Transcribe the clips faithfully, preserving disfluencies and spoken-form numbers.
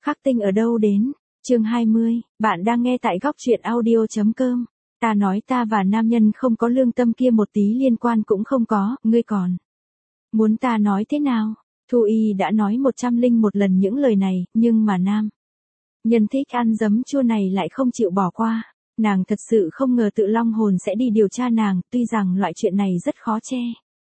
Khắc tinh ở đâu đến? Chương hai mươi, bạn đang nghe tại góc truyện audio.com. Ta nói ta và nam nhân không có lương tâm kia một tí liên quan cũng không có, ngươi còn muốn ta nói thế nào? Thu Y đã nói một trăm linh một lần những lời này, nhưng mà nam nhân thích ăn giấm chua này lại không chịu bỏ qua. Nàng thật sự không ngờ Tự Long Hồn sẽ đi điều tra nàng, tuy rằng loại chuyện này rất khó che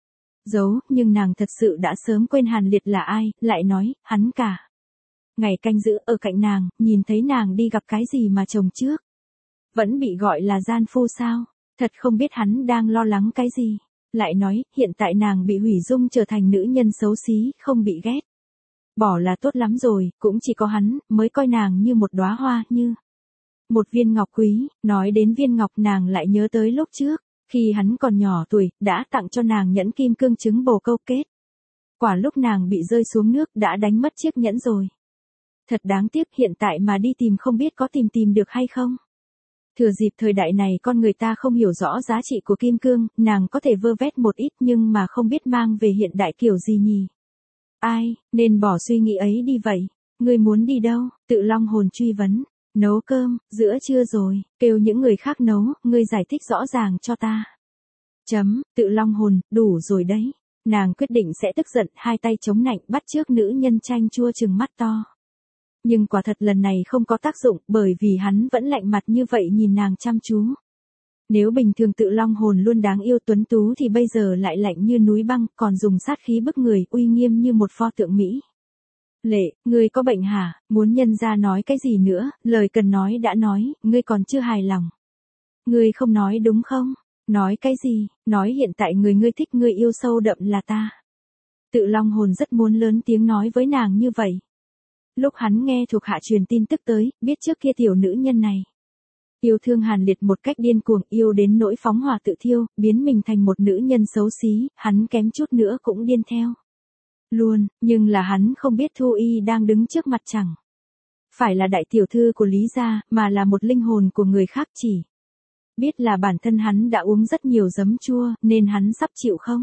giấu, nhưng nàng thật sự đã sớm quên Hàn Liệt là ai, lại nói, hắn cả ngày canh giữ ở cạnh nàng, nhìn thấy nàng đi gặp cái gì mà chồng trước vẫn bị gọi là gian phu sao, thật không biết hắn đang lo lắng cái gì. Lại nói, hiện tại nàng bị hủy dung trở thành nữ nhân xấu xí, không bị ghét bỏ là tốt lắm rồi, cũng chỉ có hắn mới coi nàng như một đóa hoa, như một viên ngọc quý. Nói đến viên ngọc nàng lại nhớ tới lúc trước, khi hắn còn nhỏ tuổi, đã tặng cho nàng nhẫn kim cương trứng bồ câu kết. Quả lúc nàng bị rơi xuống nước đã đánh mất chiếc nhẫn rồi. Thật đáng tiếc, hiện tại mà đi tìm không biết có tìm tìm được hay không. Thừa dịp thời đại này con người ta không hiểu rõ giá trị của kim cương, nàng có thể vơ vét một ít nhưng mà không biết mang về hiện đại kiểu gì nhỉ. Ai, nên bỏ suy nghĩ ấy đi vậy. Ngươi muốn đi đâu? Tự Long Hồn truy vấn. Nấu cơm, giữa trưa rồi, kêu những người khác nấu, ngươi giải thích rõ ràng cho ta. Chấm, Tự Long Hồn, đủ rồi đấy. Nàng quyết định sẽ tức giận, hai tay chống nạnh bắt chước nữ nhân chanh chua trừng mắt to. Nhưng quả thật lần này không có tác dụng, bởi vì hắn vẫn lạnh mặt như vậy nhìn nàng chăm chú. Nếu bình thường Tự Long Hồn luôn đáng yêu tuấn tú thì bây giờ lại lạnh như núi băng, còn dùng sát khí bức người, uy nghiêm như một pho tượng Mỹ. Lệ, ngươi có bệnh hả? Muốn nhân ra nói cái gì nữa, lời cần nói đã nói, ngươi còn chưa hài lòng. Ngươi không nói đúng không? Nói cái gì? Nói hiện tại người ngươi thích ngươi yêu sâu đậm là ta. Tự Long Hồn rất muốn lớn tiếng nói với nàng như vậy. Lúc hắn nghe thuộc hạ truyền tin tức tới, biết trước kia tiểu nữ nhân này yêu thương Hàn Liệt một cách điên cuồng, yêu đến nỗi phóng hỏa tự thiêu, biến mình thành một nữ nhân xấu xí, hắn kém chút nữa cũng điên theo luôn, nhưng là hắn không biết Thu Y đang đứng trước mặt chẳng phải là đại tiểu thư của Lý gia, mà là một linh hồn của người khác, chỉ biết là bản thân hắn đã uống rất nhiều giấm chua, nên hắn sắp chịu không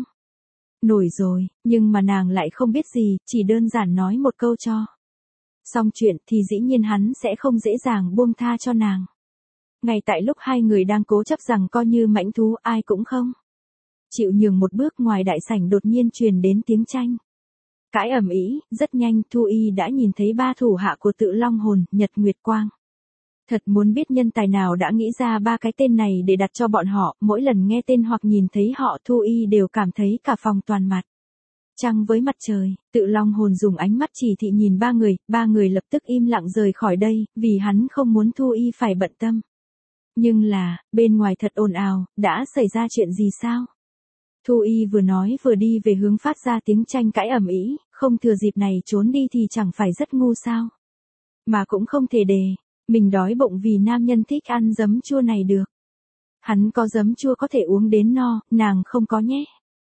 nổi rồi, nhưng mà nàng lại không biết gì, chỉ đơn giản nói một câu cho xong chuyện thì dĩ nhiên hắn sẽ không dễ dàng buông tha cho nàng. Ngay tại lúc hai người đang cố chấp rằng coi như mãnh thú ai cũng không chịu nhường một bước, ngoài đại sảnh đột nhiên truyền đến tiếng tranh cãi ầm ĩ, rất nhanh Thu Y đã nhìn thấy ba thủ hạ của Tự Long Hồn, Nhật Nguyệt Quang. Thật muốn biết nhân tài nào đã nghĩ ra ba cái tên này để đặt cho bọn họ, mỗi lần nghe tên hoặc nhìn thấy họ Thu Y đều cảm thấy cả phòng toàn mặt trăng với mặt trời. Tự Long Hồn dùng ánh mắt chỉ thị nhìn ba người, ba người lập tức im lặng rời khỏi đây, vì hắn không muốn Thu Y phải bận tâm. Nhưng là, bên ngoài thật ồn ào, đã xảy ra chuyện gì sao? Thu Y vừa nói vừa đi về hướng phát ra tiếng tranh cãi ầm ĩ, không thừa dịp này trốn đi thì chẳng phải rất ngu sao? Mà cũng không thể để mình đói bụng vì nam nhân thích ăn giấm chua này được. Hắn có giấm chua có thể uống đến no, nàng không có nhé.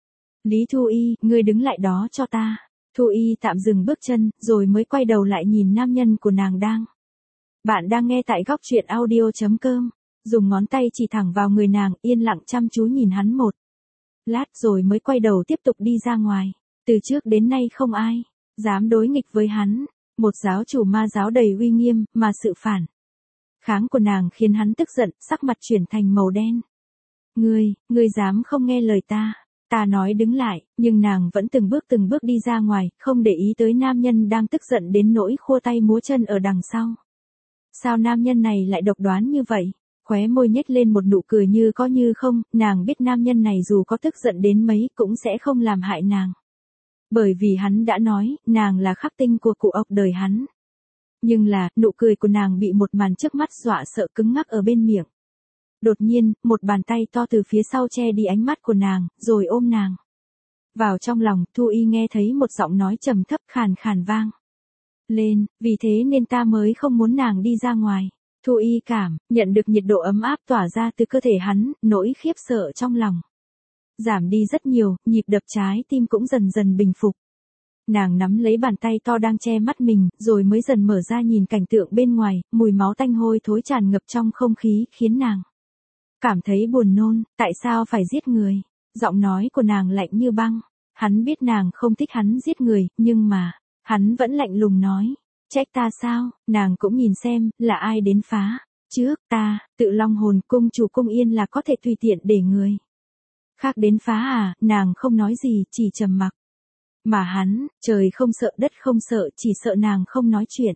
Lý Thu Y, ngươi đứng lại đó cho ta. Thu Y tạm dừng bước chân, rồi mới quay đầu lại nhìn nam nhân của nàng đang. Bạn đang nghe tại góc truyện audio.com. Dùng ngón tay chỉ thẳng vào người nàng, yên lặng chăm chú nhìn hắn một lát rồi mới quay đầu tiếp tục đi ra ngoài. Từ trước đến nay không ai dám đối nghịch với hắn. Một giáo chủ ma giáo đầy uy nghiêm, mà sự phản kháng của nàng khiến hắn tức giận, sắc mặt chuyển thành màu đen. Ngươi, ngươi dám không nghe lời ta? Ta nói đứng lại, nhưng nàng vẫn từng bước từng bước đi ra ngoài, không để ý tới nam nhân đang tức giận đến nỗi khua tay múa chân ở đằng sau. Sao nam nhân này lại độc đoán như vậy? Khóe môi nhếch lên một nụ cười như có như không, nàng biết nam nhân này dù có tức giận đến mấy cũng sẽ không làm hại nàng. Bởi vì hắn đã nói, nàng là khắc tinh của cụ ốc đời hắn. Nhưng là, nụ cười của nàng bị một màn trước mắt dọa sợ cứng ngắc ở bên miệng. Đột nhiên, một bàn tay to từ phía sau che đi ánh mắt của nàng, rồi ôm nàng vào trong lòng. Thu Y nghe thấy một giọng nói trầm thấp khàn khàn vang lên, vì thế nên ta mới không muốn nàng đi ra ngoài. Thu Y cảm nhận được nhiệt độ ấm áp tỏa ra từ cơ thể hắn, nỗi khiếp sợ trong lòng giảm đi rất nhiều, nhịp đập trái tim cũng dần dần bình phục. Nàng nắm lấy bàn tay to đang che mắt mình, rồi mới dần mở ra nhìn cảnh tượng bên ngoài, mùi máu tanh hôi thối tràn ngập trong không khí, khiến nàng cảm thấy buồn nôn. Tại sao phải giết người? Giọng nói của nàng lạnh như băng. Hắn biết nàng không thích hắn giết người, nhưng mà hắn vẫn lạnh lùng nói, Trách ta sao, nàng cũng nhìn xem, là ai đến phá. Trước, ta, Tự Long Hồn cung chủ cung yên là có thể tùy tiện để người khác đến phá à, nàng không nói gì, chỉ trầm mặc. Mà hắn, trời không sợ đất không sợ, chỉ sợ nàng không nói chuyện.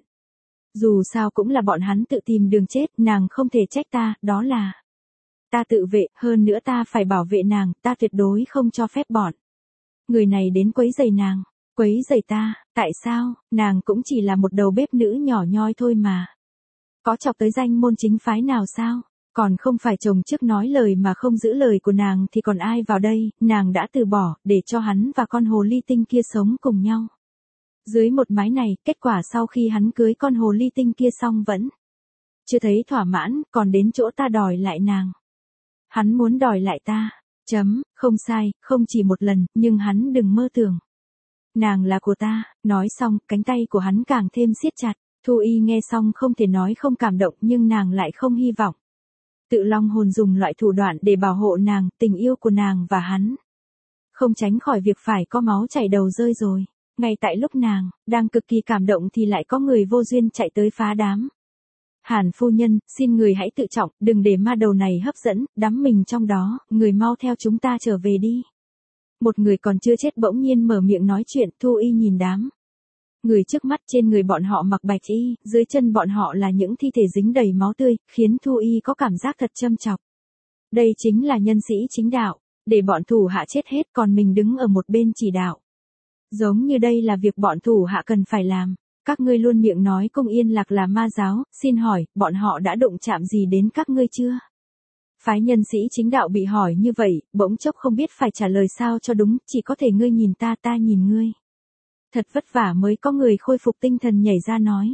Dù sao cũng là bọn hắn tự tìm đường chết, nàng không thể trách ta, đó là ta tự vệ, hơn nữa ta phải bảo vệ nàng, ta tuyệt đối không cho phép bọn người này đến quấy rầy nàng. Quấy rầy ta, tại sao, nàng cũng chỉ là một đầu bếp nữ nhỏ nhoi thôi mà. Có chọc tới danh môn chính phái nào sao, còn không phải chồng trước nói lời mà không giữ lời của nàng thì còn ai vào đây, nàng đã từ bỏ, để cho hắn và con hồ ly tinh kia sống cùng nhau. Dưới một mái này, kết quả sau khi hắn cưới con hồ ly tinh kia xong vẫn chưa thấy thỏa mãn, còn đến chỗ ta đòi lại nàng. Hắn muốn đòi lại ta, chấm, không sai, không chỉ một lần, nhưng hắn đừng mơ tưởng nàng là của ta. Nói xong, cánh tay của hắn càng thêm siết chặt. Thu Y nghe xong không thể nói không cảm động, nhưng nàng lại không hy vọng Tự Long Hồn dùng loại thủ đoạn để bảo hộ nàng, tình yêu của nàng và hắn không tránh khỏi việc phải có máu chảy đầu rơi rồi. Ngay tại lúc nàng đang cực kỳ cảm động thì lại có người vô duyên chạy tới phá đám. Hàn phu nhân, xin người hãy tự trọng, đừng để ma đầu này hấp dẫn, đắm mình trong đó, người mau theo chúng ta trở về đi. Một người còn chưa chết bỗng nhiên mở miệng nói chuyện. Thu Y nhìn đám người trước mắt, trên người bọn họ mặc bạch y, dưới chân bọn họ là những thi thể dính đầy máu tươi, khiến Thu Y có cảm giác thật châm chọc. Đây chính là nhân sĩ chính đạo, để bọn thủ hạ chết hết còn mình đứng ở một bên chỉ đạo. Giống như đây là việc bọn thủ hạ cần phải làm. Các ngươi luôn miệng nói Cung Yên Lạc là ma giáo, xin hỏi, bọn họ đã đụng chạm gì đến các ngươi chưa? Phái nhân sĩ chính đạo bị hỏi như vậy, bỗng chốc không biết phải trả lời sao cho đúng, chỉ có thể ngươi nhìn ta ta nhìn ngươi. Thật vất vả mới có người khôi phục tinh thần nhảy ra nói.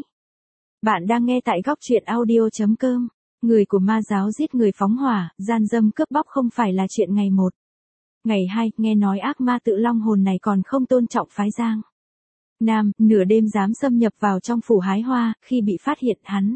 Bạn đang nghe tại góc truyện audio chấm com. Người của ma giáo giết người phóng hỏa, gian dâm cướp bóc không phải là chuyện ngày một. Ngày hai, nghe nói ác ma Tự Long Hồn này còn không tôn trọng phái Giang Nam, nửa đêm dám xâm nhập vào trong phủ hái hoa, khi bị phát hiện hắn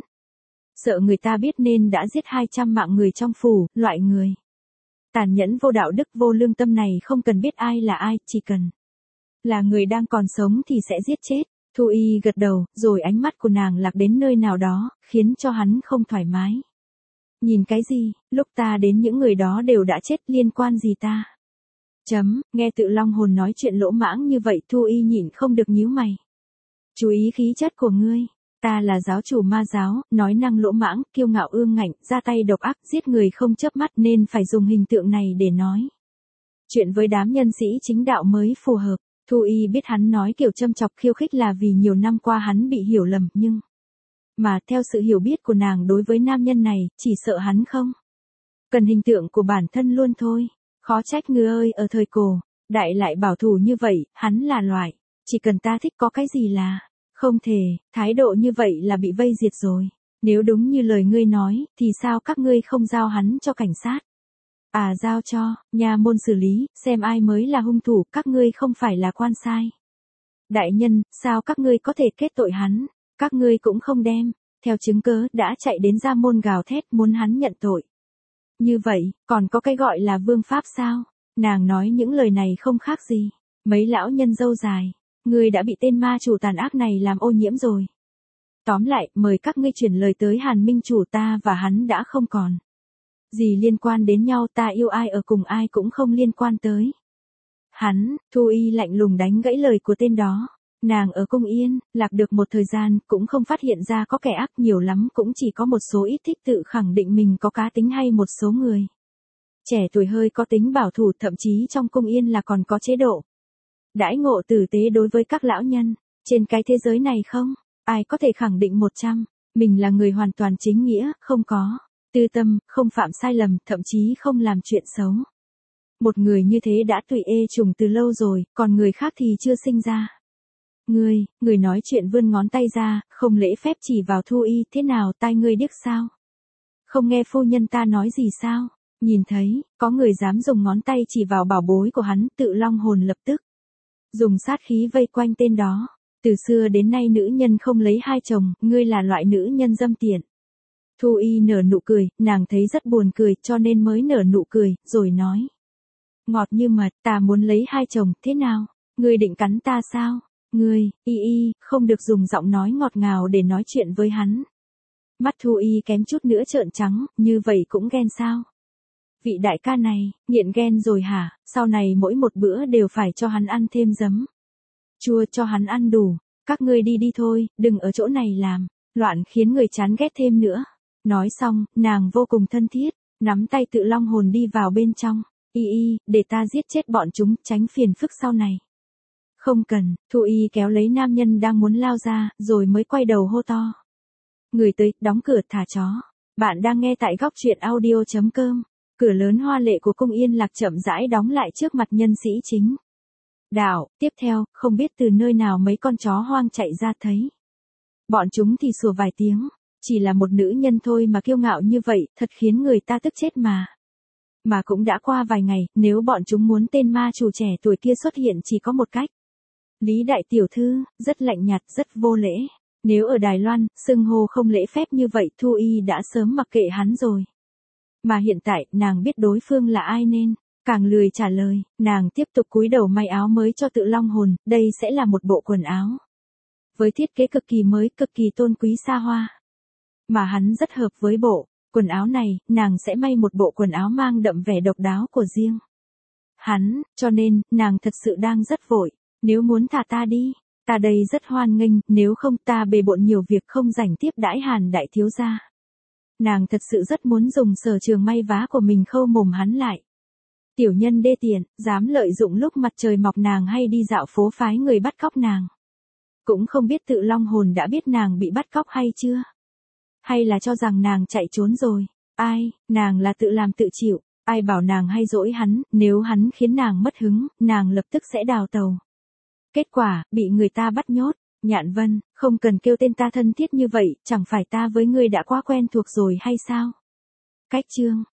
sợ người ta biết nên đã giết hai trăm mạng người trong phủ. Loại người tàn nhẫn vô đạo đức vô lương tâm này không cần biết ai là ai, chỉ cần là người đang còn sống thì sẽ giết chết. Thu Y gật đầu, rồi ánh mắt của nàng lạc đến nơi nào đó, khiến cho hắn không thoải mái. Nhìn cái gì, lúc ta đến những người đó đều đã chết, liên quan gì ta? Chấm, nghe Tự Long Hồn nói chuyện lỗ mãng như vậy, Thu Y nhịn không được nhíu mày. Chú ý khí chất của ngươi, ta là giáo chủ ma giáo, nói năng lỗ mãng, kiêu ngạo ương ngạnh, ra tay độc ác, giết người không chớp mắt nên phải dùng hình tượng này để nói chuyện với đám nhân sĩ chính đạo mới phù hợp. Thu Y biết hắn nói kiểu châm chọc khiêu khích là vì nhiều năm qua hắn bị hiểu lầm, nhưng mà theo sự hiểu biết của nàng đối với nam nhân này, chỉ sợ hắn không cần hình tượng của bản thân luôn thôi. Khó trách ngươi ơi, ở thời cổ đại lại bảo thủ như vậy, hắn là loại chỉ cần ta thích có cái gì là không thể, thái độ như vậy là bị vây diệt rồi. Nếu đúng như lời ngươi nói, thì sao các ngươi không giao hắn cho cảnh sát? À, giao cho nha môn xử lý, xem ai mới là hung thủ, các ngươi không phải là quan sai. Đại nhân, sao các ngươi có thể kết tội hắn? Các ngươi cũng không đem theo chứng cớ, đã chạy đến gia môn gào thét muốn hắn nhận tội. Như vậy, còn có cái gọi là vương pháp sao? Nàng nói những lời này không khác gì mấy lão nhân râu dài. Ngươi đã bị tên ma chủ tàn ác này làm ô nhiễm rồi. Tóm lại, mời các ngươi chuyển lời tới Hàn Minh chủ, ta và hắn đã không còn gì liên quan đến nhau, ta yêu ai ở cùng ai cũng không liên quan tới hắn. Thu Y lạnh lùng đánh gãy lời của tên đó. Nàng ở Cung Yên Lạc được một thời gian, cũng không phát hiện ra có kẻ ác, nhiều lắm cũng chỉ có một số ít thích tự khẳng định mình có cá tính hay một số người trẻ tuổi hơi có tính bảo thủ, thậm chí trong Cung Yên là còn có chế độ đãi ngộ tử tế đối với các lão nhân. Trên cái thế giới này không ai có thể khẳng định một trăm mình là người hoàn toàn chính nghĩa, không có tư tâm, không phạm sai lầm, thậm chí không làm chuyện xấu. Một người như thế đã tùy ê trùng từ lâu rồi, còn người khác thì chưa sinh ra. Ngươi, người nói chuyện vươn ngón tay ra, không lễ phép chỉ vào Thu Y, thế nào, tai ngươi điếc sao? Không nghe phu nhân ta nói gì sao? Nhìn thấy, có người dám dùng ngón tay chỉ vào bảo bối của hắn, Tự Long Hồn lập tức dùng sát khí vây quanh tên đó. Từ xưa đến nay nữ nhân không lấy hai chồng, ngươi là loại nữ nhân dâm tiện. Thu Y nở nụ cười, nàng thấy rất buồn cười cho nên mới nở nụ cười, rồi nói. Ngọt như mật, ta muốn lấy hai chồng, thế nào? Ngươi định cắn ta sao? Ngươi, y y, không được dùng giọng nói ngọt ngào để nói chuyện với hắn. Mắt Thu Y kém chút nữa trợn trắng, như vậy cũng ghen sao? Vị đại ca này, nghiện ghen rồi hả, sau này mỗi một bữa đều phải cho hắn ăn thêm giấm. Chua cho hắn ăn đủ, các ngươi đi đi thôi, đừng ở chỗ này làm, loạn khiến người chán ghét thêm nữa. Nói xong, nàng vô cùng thân thiết, nắm tay Tự Long Hồn đi vào bên trong. Y y, để ta giết chết bọn chúng, tránh phiền phức sau này. Không cần, Thu Y kéo lấy nam nhân đang muốn lao ra, rồi mới quay đầu hô to. Người tới, đóng cửa thả chó. Bạn đang nghe tại góc truyện audio chấm com. Cửa lớn hoa lệ của cung Yên Lạc chậm rãi đóng lại trước mặt nhân sĩ chính. Đạo, tiếp theo, không biết từ nơi nào mấy con chó hoang chạy ra thấy. Bọn chúng thì sủa vài tiếng, chỉ là một nữ nhân thôi mà kiêu ngạo như vậy, thật khiến người ta tức chết mà. Mà cũng đã qua vài ngày, nếu bọn chúng muốn tên ma chủ trẻ tuổi kia xuất hiện chỉ có một cách. Lý đại tiểu thư, rất lạnh nhạt, rất vô lễ. Nếu ở Đài Loan, xưng hô không lễ phép như vậy Thu Y đã sớm mặc kệ hắn rồi. Mà hiện tại, nàng biết đối phương là ai nên, càng lười trả lời, nàng tiếp tục cúi đầu may áo mới cho Tự Long Hồn, đây sẽ là một bộ quần áo. Với thiết kế cực kỳ mới, cực kỳ tôn quý xa hoa. Mà hắn rất hợp với bộ quần áo này, nàng sẽ may một bộ quần áo mang đậm vẻ độc đáo của riêng. Hắn, cho nên, nàng thật sự đang rất vội, nếu muốn thả ta đi. Ta đây rất hoan nghênh, nếu không ta bề bộn nhiều việc không rảnh tiếp đãi Hàn đại thiếu gia. Nàng thật sự rất muốn dùng sở trường may vá của mình khâu mồm hắn lại. Tiểu nhân đê tiện, dám lợi dụng lúc mặt trời mọc nàng hay đi dạo phố phái người bắt cóc nàng. Cũng không biết Tự Long Hồn đã biết nàng bị bắt cóc hay chưa? Hay là cho rằng nàng chạy trốn rồi? Ai, nàng là tự làm tự chịu, ai bảo nàng hay dỗi hắn, nếu hắn khiến nàng mất hứng, nàng lập tức sẽ đào tàu. Kết quả, bị người ta bắt nhốt. Nhạn Vân, không cần kêu tên ta thân thiết như vậy, chẳng phải ta với ngươi đã quá quen thuộc rồi hay sao? Cách chương